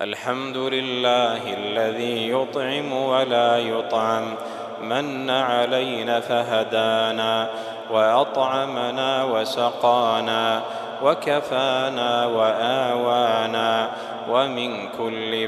الحمد لله الذي يطعم ولا يطعم، من علينا فهدانا، وأطعمنا وسقانا، وكفانا وآوانا، ومن كل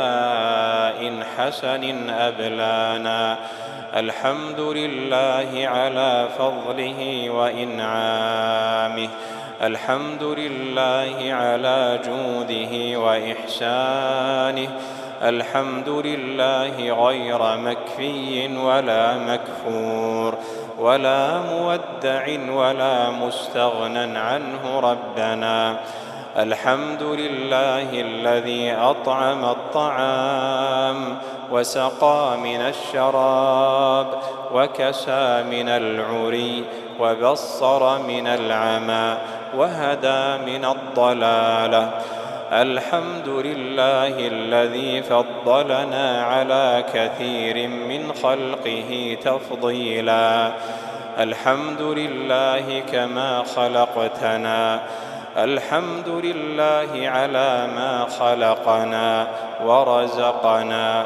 بلاء حسن أبلانا. الحمد لله على فضله وإنعامه، الحمد لله على جوده وإحسانه، الحمد لله غير مكفي ولا مكفور، ولا مودع ولا مستغنى عنه ربنا. الحمد لله الذي أطعم الطعام، وسقى من الشراب، وكسى من العري، وبصر من العمى، وهدى من الضلالة. الحمد لله الذي فضلنا على كثير من خلقه تفضيلا. الحمد لله كما خلقتنا، الحمد لله على ما خلقنا ورزقنا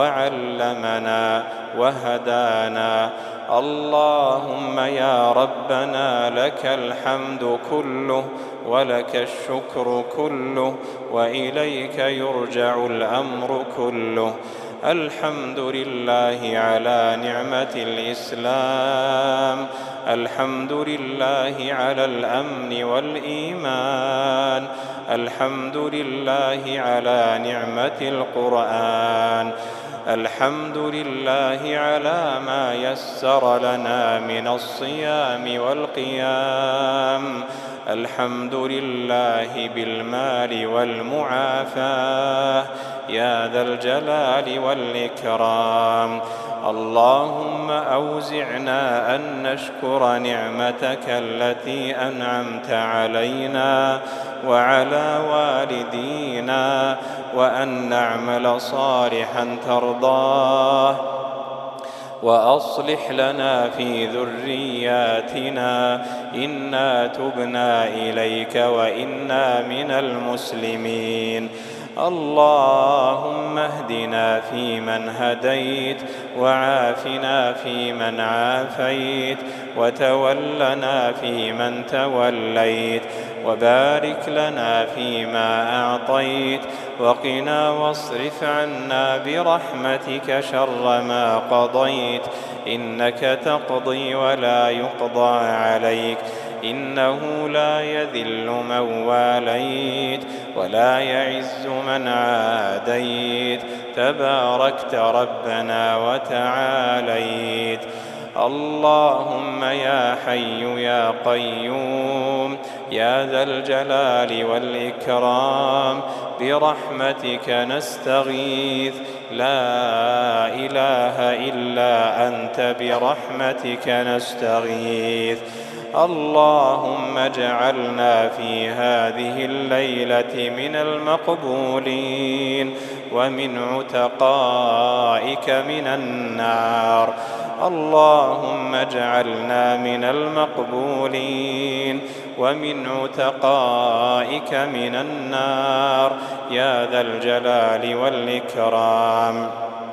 وعلمنا وهدانا. اللهم يا ربنا لك الحمد كله، ولك الشكر كله، وإليك يرجع الأمر كله. الحمد لله على نعمة الإسلام، الحمد لله على الأمن والإيمان، الحمد لله على نعمة القرآن، الحمد لله على ما يسر لنا من الصيام والقيام، الحمد لله بالمال والمعافاة يا ذا الجلال والإكرام. اللهم أوزعنا أن نشكر نعمتك التي أنعمت علينا وعلى والدينا، وأن نعمل صالحا ترضاه، وأصلح لنا في ذرياتنا، إنا تبنا إليك وإنا من المسلمين. اللهم اهدنا فيمن هديت، وعافنا فيمن عافيت، وتولنا فيمن توليت، وبارك لنا فيما أعطيت، وقنا واصرف عنا برحمتك شر ما قضيت، إنك تقضي ولا يقضى عليك، إنه لا يذل من واليت ولا يعز من عاديت، تباركت ربنا وتعاليت. اللهم يا حي يا قيوم يا ذا الجلال والإكرام، برحمتك نستغيث، لا إله إلا أنت برحمتك نستغيث. اللهم اجعلنا في هذه الليلة من المقبولين، ومن عتقائك من النار. اللهم اجعلنا من المقبولين، ومن عتقائك من النار يا ذا الجلال والإكرام.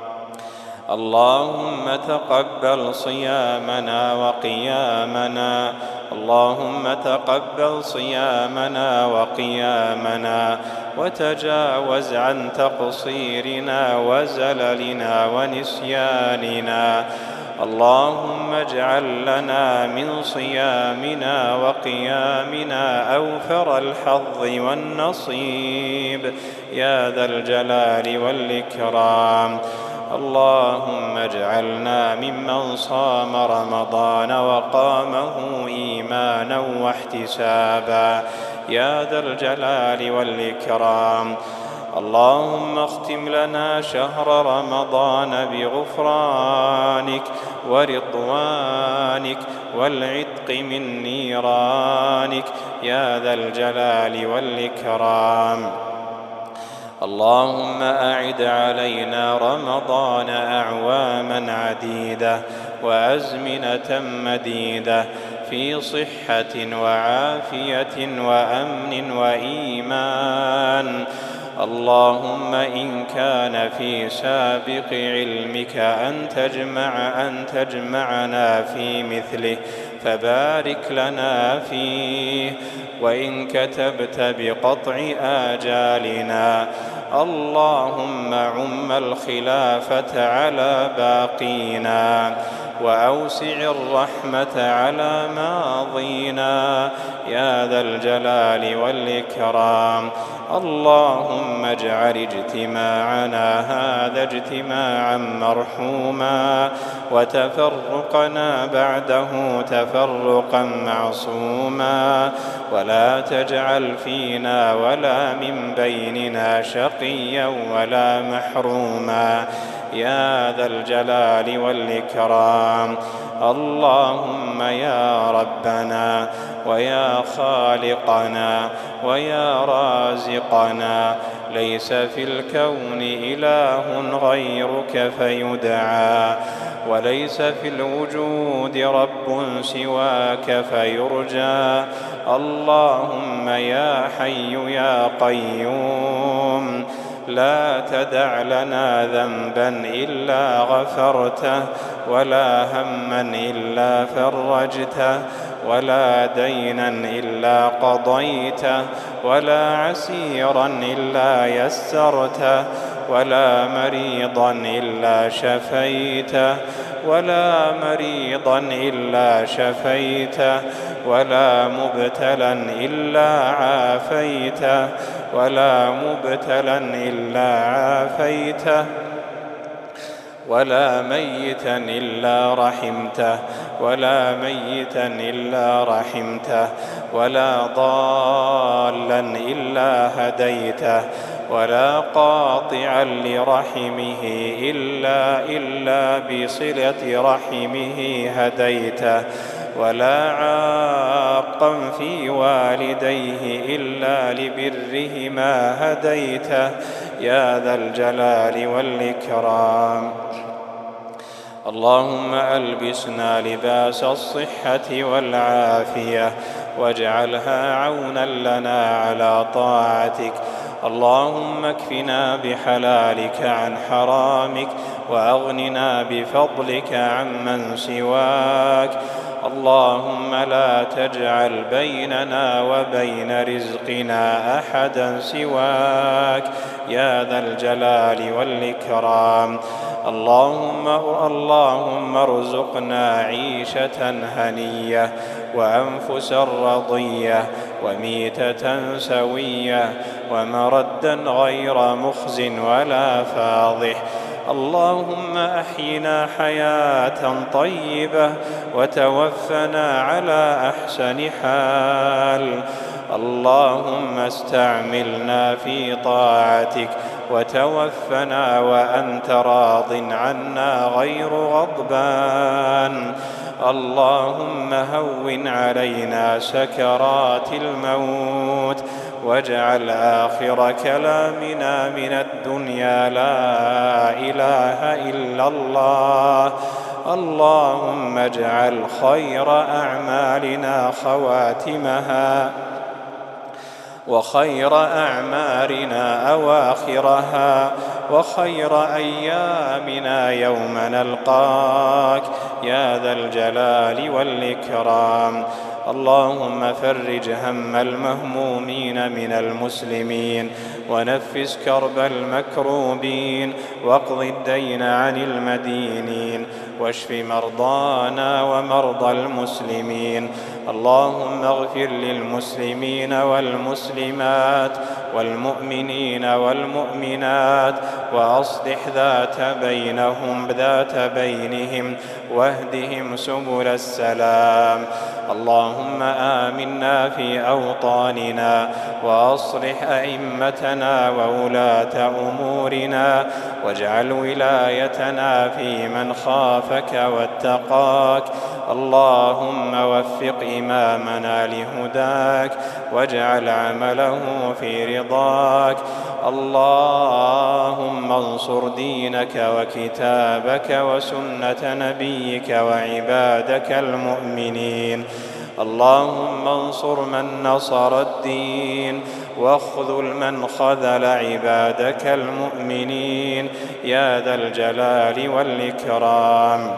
اللهم تقبل صيامنا وقيامنا، اللهم تقبل صيامنا وقيامنا، وتجاوز عن تقصيرنا وزللنا ونسياننا. اللهم اجعل لنا من صيامنا وقيامنا أوفر الحظ والنصيب يا ذا الجلال والإكرام. اللهم اجعلنا ممن صام رمضان وقامه إيمانا واحتسابا يا ذا الجلال والإكرام. اللهم اختم لنا شهر رمضان بغفرانك ورضوانك والعتق من نيرانك يا ذا الجلال والإكرام. اللهم أعد علينا رمضان أعواما عديدة وأزمنة مديدة في صحة وعافية وأمن وإيمان. اللهم إن كان في سابق علمك أن تجمعنا في مثله فبارك لنا فيه، وإن كتبت بقطع آجالنا اللهم عم الخلافة على باقينا، وأوسع الرحمة على ماضينا يا ذا الجلال والإكرام. اللهم اجعل اجتماعنا هذا اجتماعا مرحوما، وتفرقنا بعده تفرقا معصوما، ولا تجعل فينا ولا من بيننا شقيا ولا محروما يا ذا الجلال والإكرام. اللهم يا ربنا ويا خالقنا ويا رازقنا، ليس في الكون إله غيرك فيدعى، وليس في الوجود رب سواك فيرجى. اللهم يا حي يا قيوم، لا تدع لنا ذنبا إلا غفرته، ولا هما إلا فرجته، ولا دينا إلا قضيته، ولا عسيرا إلا يسرته، ولا مريضا إلا شفيته، ولا مريضا إلا شفيته، ولا مبتلا إلا عافيته، ولا مبتلا إلا عافيته، ولا ميتا إلا رحمته، ولا ميتا إلا رحمته، ولا ضالا إلا هديته، ولا قاطعا لرحمه إلا بصلة رحمه هديته، ولا عاقا في والديه إلا لبرهما هديته يا ذا الجلال والإكرام. اللهم ألبسنا لباس الصحة والعافية، واجعلها عونا لنا على طاعتك. اللهم اكفنا بحلالك عن حرامك، وأغننا بفضلك عمن سواك. اللهم لا تجعل بيننا وبين رزقنا أحدا سواك يا ذا الجلال والإكرام. اللهم ارزقنا عيشة هنية، وأنفسا رضية، وميتة سوية، ومردا غير مخز ولا فاضح. اللهم أحينا حياة طيبة، وتوفنا على أحسن حال. اللهم استعملنا في طاعتك، وتوفنا وأنت راض عنا غير غضبان. اللهم هون علينا سكرات الموت، واجعل آخر كلامنا من الدنيا لا إله إلا الله. اللهم اجعل خير أعمالنا خواتمها، وخير أعمارنا أواخرها، وخير أيامنا يوم نلقاك يا ذا الجلال والإكرام. اللهم فرج هم المهمومين من المسلمين، ونفس كرب المكروبين، واقض الدين عن المدينين، واشف مرضانا ومرضى المسلمين. اللهم اغفر للمسلمين والمسلمات، والمؤمنين والمؤمنات، وأصلح ذات بينهم، واهدهم سبل السلام. اللهم آمنا في أوطاننا، وأصلح أئمتنا وولاة أمورنا، واجعل ولايتنا في من خافك واتقاك. اللهم وفق إمامنا لهداك، واجعل عمله في رضاك. اللهم انصر دينك وكتابك وسنة نبيك وعبادك المؤمنين. اللهم انصر من نصر الدين، واخذل من خذل عبادك المؤمنين يا ذا الجلال والإكرام.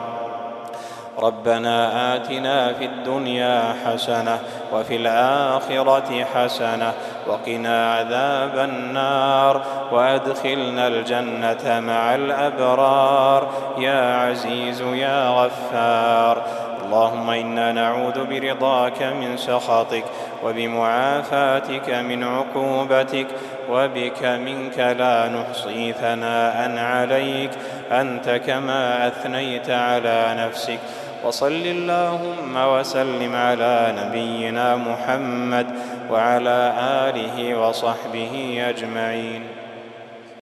ربنا آتنا في الدنيا حسنة وفي الآخرة حسنة وقنا عذاب النار وأدخلنا الجنة مع الأبرار يا عزيز يا غفار. اللهم إنا نعوذ برضاك من سخطك وبمعافاتك من عقوبتك وبك منك لا نحصي ثناء عليك أنت كما أثنيت على نفسك. وصل اللهم وسلم على نبينا محمد وعلى آله وصحبه أجمعين.